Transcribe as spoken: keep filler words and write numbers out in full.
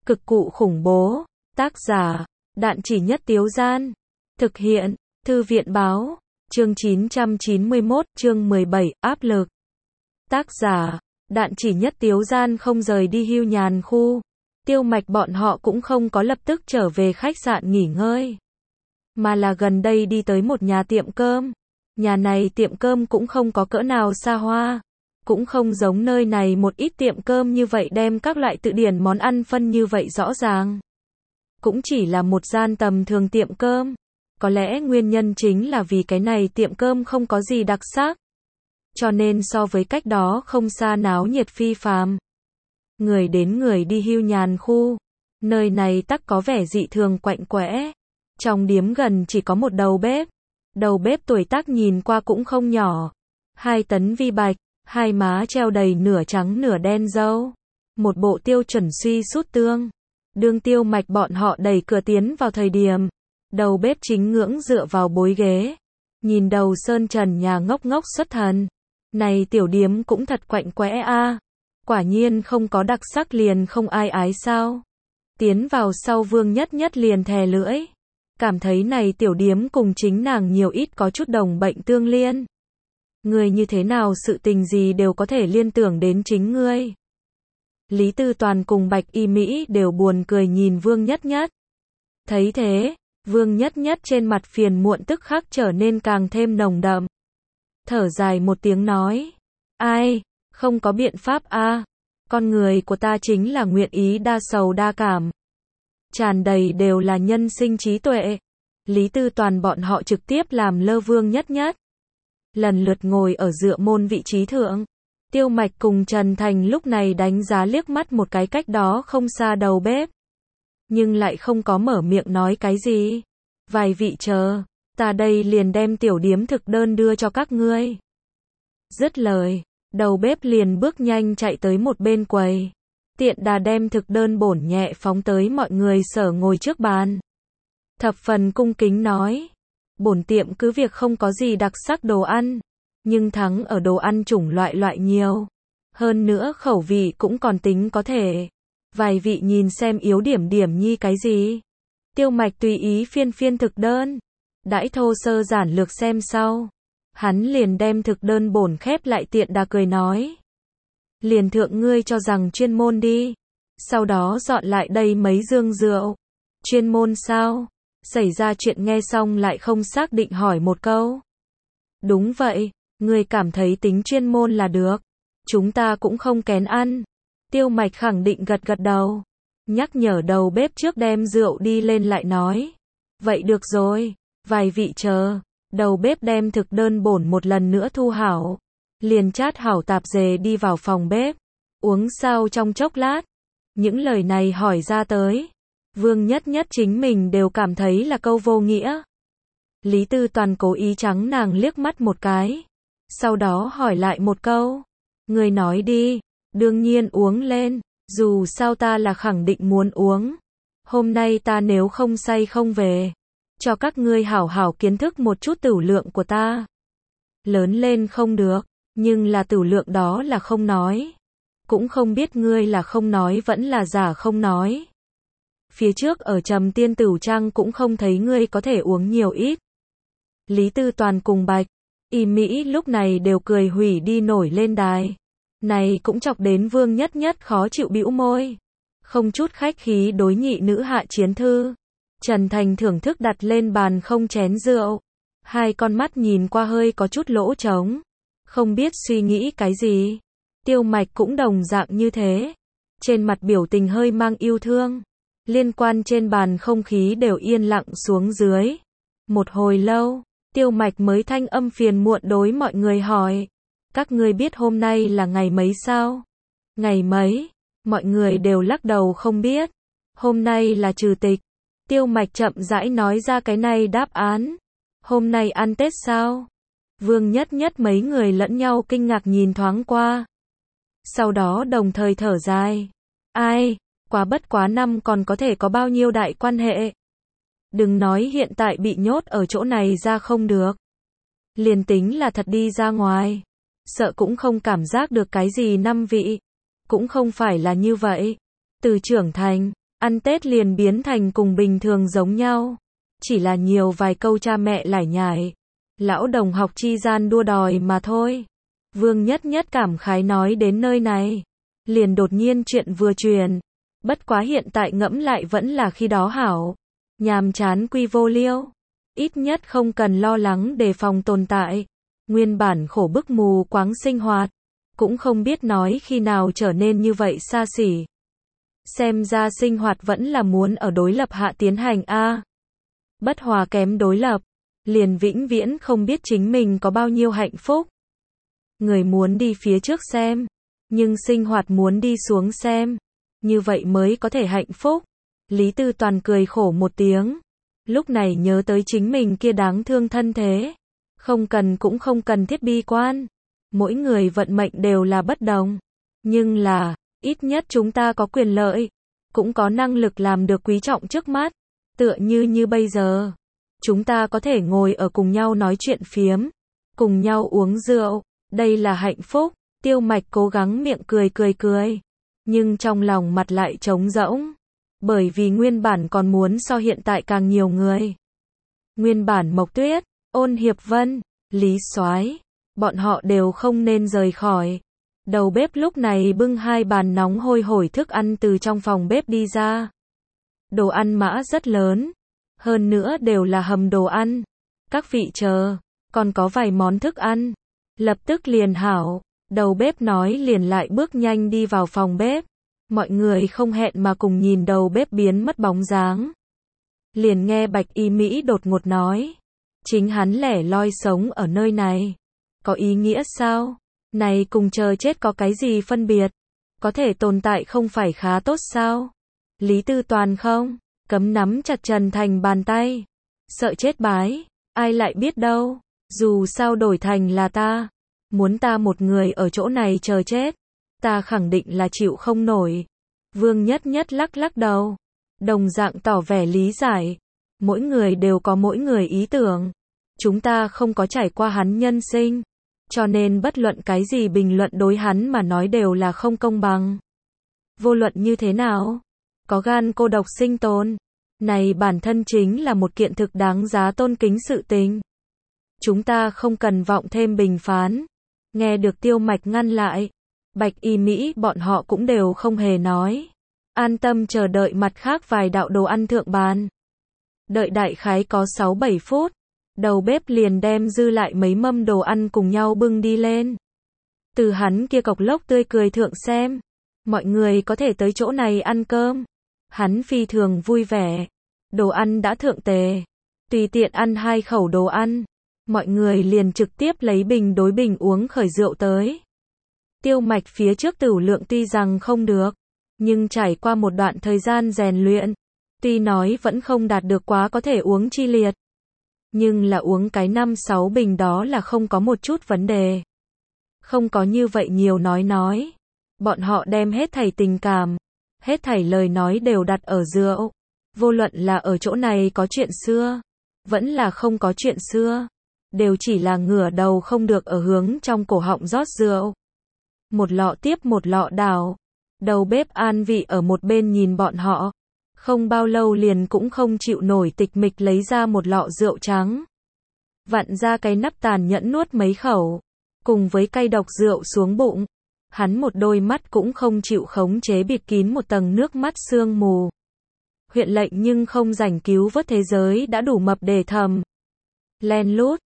Cực cụ khủng bố. Tác giả, Đạn Chỉ Nhất Tiếu Gian. Thực hiện, Thư viện báo. Chương chín trăm chín mươi mốt, chương mười bảy, áp lực. Tác giả, Đạn Chỉ Nhất Tiếu Gian không rời đi hưu nhàn khu. Tiêu Mạch bọn họ cũng không có lập tức trở về khách sạn nghỉ ngơi, mà là gần đây đi tới một nhà tiệm cơm. Nhà này tiệm cơm cũng không có cỡ nào xa hoa, cũng không giống nơi này một ít tiệm cơm như vậy đem các loại tự điển món ăn phân như vậy rõ ràng. Cũng chỉ là một gian tầm thường tiệm cơm. Có lẽ nguyên nhân chính là vì cái này tiệm cơm không có gì đặc sắc, cho nên so với cách đó không xa náo nhiệt phi phàm. Người đến người đi hưu nhàn khu. Nơi này tắc có vẻ dị thường quạnh quẽ. Trong điếm gần chỉ có một đầu bếp. Đầu bếp tuổi tác nhìn qua cũng không nhỏ. Hai tấn vi bạch, hai má treo đầy nửa trắng nửa đen râu. Một bộ tiêu chuẩn suy sút tương. Đương Tiêu Mạch bọn họ đẩy cửa tiến vào thời điểm, đầu bếp chính ngưỡng dựa vào bối ghế, nhìn đầu sơn trần nhà ngốc ngốc xuất thần. Này tiểu điếm cũng thật quạnh quẽ a. Quả nhiên không có đặc sắc liền không ai ái sao. Tiến vào sau Vương Nhất Nhất liền thè lưỡi, cảm thấy này tiểu điếm cùng chính nàng nhiều ít có chút đồng bệnh tương liên. Người như thế nào sự tình gì đều có thể liên tưởng đến chính ngươi. Lý Tư Toàn cùng Bạch Y Mỹ đều buồn cười nhìn Vương Nhất Nhất. Thấy thế, Vương Nhất Nhất trên mặt phiền muộn tức khắc trở nên càng thêm nồng đậm. Thở dài một tiếng nói, ai, không có biện pháp a, con người của ta chính là nguyện ý đa sầu đa cảm, tràn đầy đều là nhân sinh trí tuệ. Lý Tư Toàn bọn họ trực tiếp làm lơ Vương Nhất Nhất, lần lượt ngồi ở dựa môn vị trí thượng. Tiêu Mạch cùng Trần Thành lúc này đánh giá liếc mắt một cái cách đó không xa đầu bếp, nhưng lại không có mở miệng nói cái gì. Vài vị chờ, ta đây liền đem tiểu điếm thực đơn đưa cho các ngươi. Dứt lời, đầu bếp liền bước nhanh chạy tới một bên quầy, tiện đà đem thực đơn bổn nhẹ phóng tới mọi người sở ngồi trước bàn. Thập phần cung kính nói, bổn tiệm cứ việc không có gì đặc sắc đồ ăn, nhưng thắng ở đồ ăn chủng loại loại nhiều. Hơn nữa khẩu vị cũng còn tính có thể. Vài vị nhìn xem yếu điểm điểm nhi cái gì. Tiêu Mạch tùy ý phiên phiên thực đơn, đãi thô sơ giản lược xem sau, hắn liền đem thực đơn bổn khép lại tiện đà cười nói, liền thượng ngươi cho rằng chuyên môn đi. Sau đó dọn lại đây mấy dương rượu. Chuyên môn sao? Xảy ra chuyện nghe xong lại không xác định hỏi một câu. Đúng vậy, ngươi cảm thấy tính chuyên môn là được, chúng ta cũng không kén ăn. Tiêu Mạch khẳng định gật gật đầu, nhắc nhở đầu bếp trước đem rượu đi lên lại nói, vậy được rồi, vài vị chờ. Đầu bếp đem thực đơn bổn một lần nữa thu hảo, liền chát hảo tạp dề đi vào phòng bếp, uống sao trong chốc lát. Những lời này hỏi ra tới, Vương Nhất Nhất chính mình đều cảm thấy là câu vô nghĩa. Lý Tư Toàn cố ý trắng nàng liếc mắt một cái, sau đó hỏi lại một câu, người nói đi. Đương nhiên uống lên, dù sao ta là khẳng định muốn uống. Hôm nay ta nếu không say không về, cho các ngươi hảo hảo kiến thức một chút tửu lượng của ta. Lớn lên không được, nhưng là tửu lượng đó là không nói. Cũng không biết ngươi là không nói vẫn là giả không nói. Phía trước ở Trầm Tiên Tửu Trang cũng không thấy ngươi có thể uống nhiều ít. Lý Tư Toàn cùng Bạch Y Mỹ lúc này đều cười hủy đi nổi lên đài. Này cũng chọc đến Vương Nhất Nhất khó chịu bĩu môi, không chút khách khí đối nhị nữ hạ chiến thư. Trần Thành thưởng thức đặt lên bàn không chén rượu, hai con mắt nhìn qua hơi có chút lỗ trống, không biết suy nghĩ cái gì. Tiêu Mạch cũng đồng dạng như thế, trên mặt biểu tình hơi mang yêu thương. Liên quan trên bàn không khí đều yên lặng xuống dưới. Một hồi lâu, Tiêu Mạch mới thanh âm phiền muộn đối mọi người hỏi, các ngươi biết hôm nay là ngày mấy sao? Ngày mấy? Mọi người đều lắc đầu không biết. Hôm nay là trừ tịch. Tiêu Mạch chậm rãi nói ra cái này đáp án. Hôm nay ăn Tết sao? Vương Nhất Nhất mấy người lẫn nhau kinh ngạc nhìn thoáng qua, sau đó đồng thời thở dài. Ai, quá bất quá năm còn có thể có bao nhiêu đại quan hệ. Đừng nói hiện tại bị nhốt ở chỗ này ra không được, liền tính là thật đi ra ngoài, sợ cũng không cảm giác được cái gì năm vị. Cũng không phải là như vậy. Từ trưởng thành, ăn Tết liền biến thành cùng bình thường giống nhau. Chỉ là nhiều vài câu cha mẹ lải nhải, lão đồng học chi gian đua đòi mà thôi. Vương Nhất Nhất cảm khái nói đến nơi này, liền đột nhiên chuyện vừa truyền. Bất quá hiện tại ngẫm lại vẫn là khi đó hảo. Nhàm chán quy vô liêu. Ít nhất không cần lo lắng đề phòng tồn tại. Nguyên bản khổ bức mù quáng sinh hoạt. Cũng không biết nói khi nào trở nên như vậy xa xỉ. Xem ra sinh hoạt vẫn là muốn ở đối lập hạ tiến hành a. Bất hòa kém đối lập. Liền vĩnh viễn không biết chính mình có bao nhiêu hạnh phúc. Người muốn đi phía trước xem. Nhưng sinh hoạt muốn đi xuống xem. Như vậy mới có thể hạnh phúc. Lý Tư Toàn cười khổ một tiếng. Lúc này nhớ tới chính mình kia đáng thương thân thế. Không cần cũng không cần thiết bi quan. Mỗi người vận mệnh đều là bất đồng. Nhưng là, ít nhất chúng ta có quyền lợi. Cũng có năng lực làm được quý trọng trước mắt. Tựa như như bây giờ. Chúng ta có thể ngồi ở cùng nhau nói chuyện phiếm. Cùng nhau uống rượu. Đây là hạnh phúc. Tiêu Mạch cố gắng miệng cười cười cười. Nhưng trong lòng mặt lại trống rỗng. Bởi vì nguyên bản còn muốn so hiện tại càng nhiều người. Nguyên bản Mộc Tuyết, Ôn Hiệp Vân, Lý Soái, bọn họ đều không nên rời khỏi. Đầu bếp lúc này bưng hai bàn nóng hôi hổi thức ăn từ trong phòng bếp đi ra. Đồ ăn mã rất lớn. Hơn nữa đều là hầm đồ ăn. Các vị chờ, còn có vài món thức ăn. Lập tức liền hảo. Đầu bếp nói liền lại bước nhanh đi vào phòng bếp. Mọi người không hẹn mà cùng nhìn đầu bếp biến mất bóng dáng. Liền nghe Bạch Y Mỹ đột ngột nói. Chính hắn lẻ loi sống ở nơi này. Có ý nghĩa sao? Này cùng chờ chết có cái gì phân biệt? Có thể tồn tại không phải khá tốt sao? Lý Tư Toàn không? Cấm nắm chặt Trần Thành bàn tay. Sợ chết bái. Ai lại biết đâu? Dù sao đổi thành là ta. Muốn ta một người ở chỗ này chờ chết. Ta khẳng định là chịu không nổi. Vương Nhất Nhất lắc lắc đầu. Đồng dạng tỏ vẻ lý giải. Mỗi người đều có mỗi người ý tưởng. Chúng ta không có trải qua hắn nhân sinh. Cho nên bất luận cái gì bình luận đối hắn mà nói đều là không công bằng. Vô luận như thế nào? Có gan cô độc sinh tồn. Này bản thân chính là một kiện thực đáng giá tôn kính sự tình. Chúng ta không cần vọng thêm bình phán. Nghe được Tiêu Mạch ngăn lại. Bạch Y Mỹ bọn họ cũng đều không hề nói. An tâm chờ đợi mặt khác vài đạo đồ ăn thượng bàn. Đợi đại khái có sáu bảy phút. Đầu bếp liền đem dư lại mấy mâm đồ ăn cùng nhau bưng đi lên. Từ hắn kia cọc lốc tươi cười thượng xem. Mọi người có thể tới chỗ này ăn cơm. Hắn phi thường vui vẻ. Đồ ăn đã thượng tề. Tùy tiện ăn hai khẩu đồ ăn. Mọi người liền trực tiếp lấy bình đối bình uống khởi rượu tới. Tiêu Mạch phía trước tửu lượng tuy rằng không được. Nhưng trải qua một đoạn thời gian rèn luyện. Tuy nói vẫn không đạt được quá có thể uống chi liệt. Nhưng là uống cái năm sáu bình đó là không có một chút vấn đề. Không có như vậy nhiều nói nói. Bọn họ đem hết thảy tình cảm, hết thảy lời nói đều đặt ở rượu. Vô luận là ở chỗ này có chuyện xưa, vẫn là không có chuyện xưa. Đều chỉ là ngửa đầu không được ở hướng trong cổ họng rót rượu. Một lọ tiếp một lọ đảo. Đầu bếp an vị ở một bên nhìn bọn họ. Không bao lâu liền cũng không chịu nổi tịch mịch lấy ra một lọ rượu trắng. Vặn ra cái nắp tàn nhẫn nuốt mấy khẩu. Cùng với cay độc rượu xuống bụng. Hắn một đôi mắt cũng không chịu khống chế bịt kín một tầng nước mắt sương mù. Huyện lệnh nhưng không rảnh cứu vớt thế giới đã đủ mập để thầm. Len lút,